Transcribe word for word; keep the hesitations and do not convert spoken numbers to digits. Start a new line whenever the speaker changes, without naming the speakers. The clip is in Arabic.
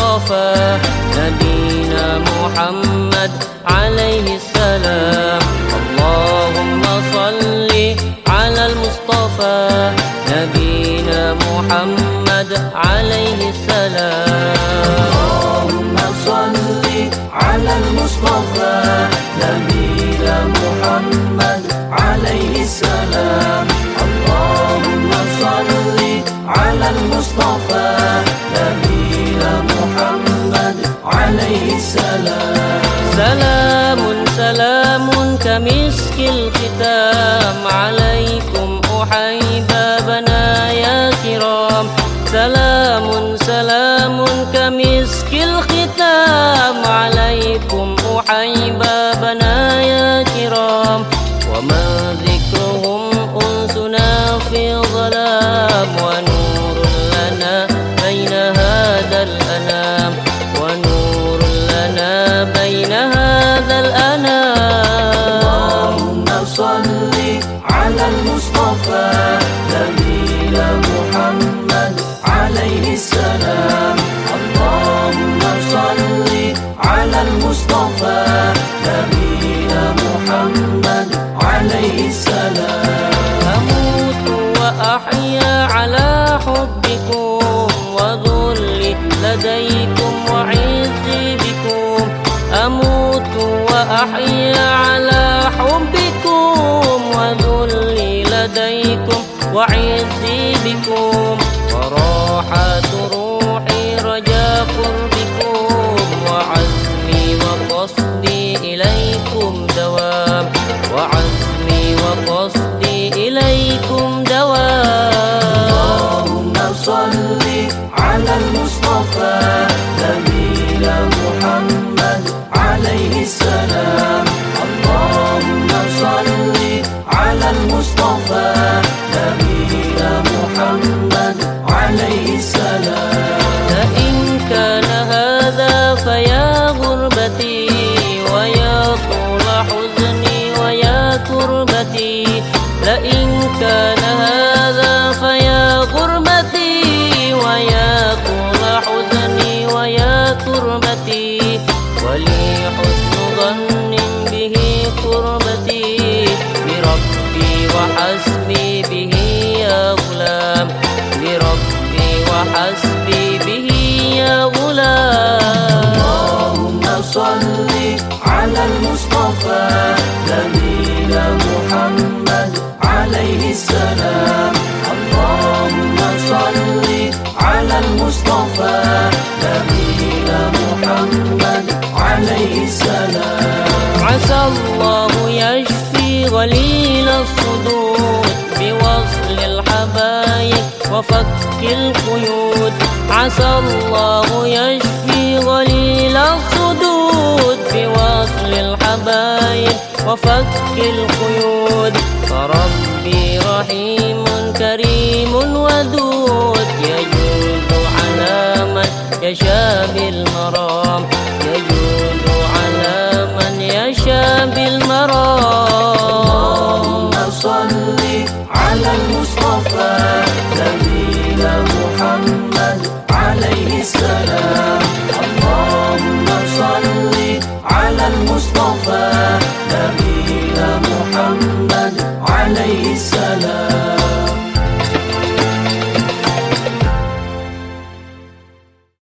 المصطفى نبينا محمد عليه السلام. اللهم صل على المصطفى نبينا محمد عليه السلام.
اللهم صل على المصطفى نبينا محمد عليه السلام. اللهم صل على المصطفى نبينا محمد عليه السلام.
سلام سلام كمسك الختام عليكم أحبابنا يا كرام. سلام سلام كمسك الختام عليكم أحبابنا يا كرام. وما ذكرهم أنسنا في ظلام ونور لنا بين هذا الأنام. ونور لنا بين هذا الأنام.
اللهم صل على المصطفى نبينا محمد عليه السلام. اللهم صل على المصطفى نبينا محمد عليه السلام.
أموت وأحيا على حبكم وذلي لديكم وعزي بكم. أموت وأحيا على حبكم وذلي لديكم وعزي بكم. وراحة روحي رجا قربكم وعزمي وقصدي إليكم دوام. وعزمي وقصدي إليكم دوام.
اللهم صل على المصطفى نبينا محمد عليه السلام. اللهم صل على المصطفى نبينا محمد عليه السلام.
فإن كان هذا فيا غربتي ويا طول حزني ويا كربتي. لئن كان هذا فيا غربتي ويا طول حزني ويا كربتي. ولي حسن ظن به قربتي بربي وحسبي به يا غلام. بربي وحسبي به يا غلام.
اللهم صل على المصطفى نبينا محمد عليه السلام. اللهم صل على المصطفى نبينا محمد عليه السلام.
عسى الله يشفي غليل الصدور بوصل الحبايب وفك القيود. عسى الله يشفي غليل الصدود بوصل الحبايب وفك القيود. فربي رحيم كريم ودود يجود على من يشاء بالمرام. يجود على من يشاء بالمرام.
اللهم صل على المصطفى نبينا محمد عليه السلام. اللهم صل على المصطفى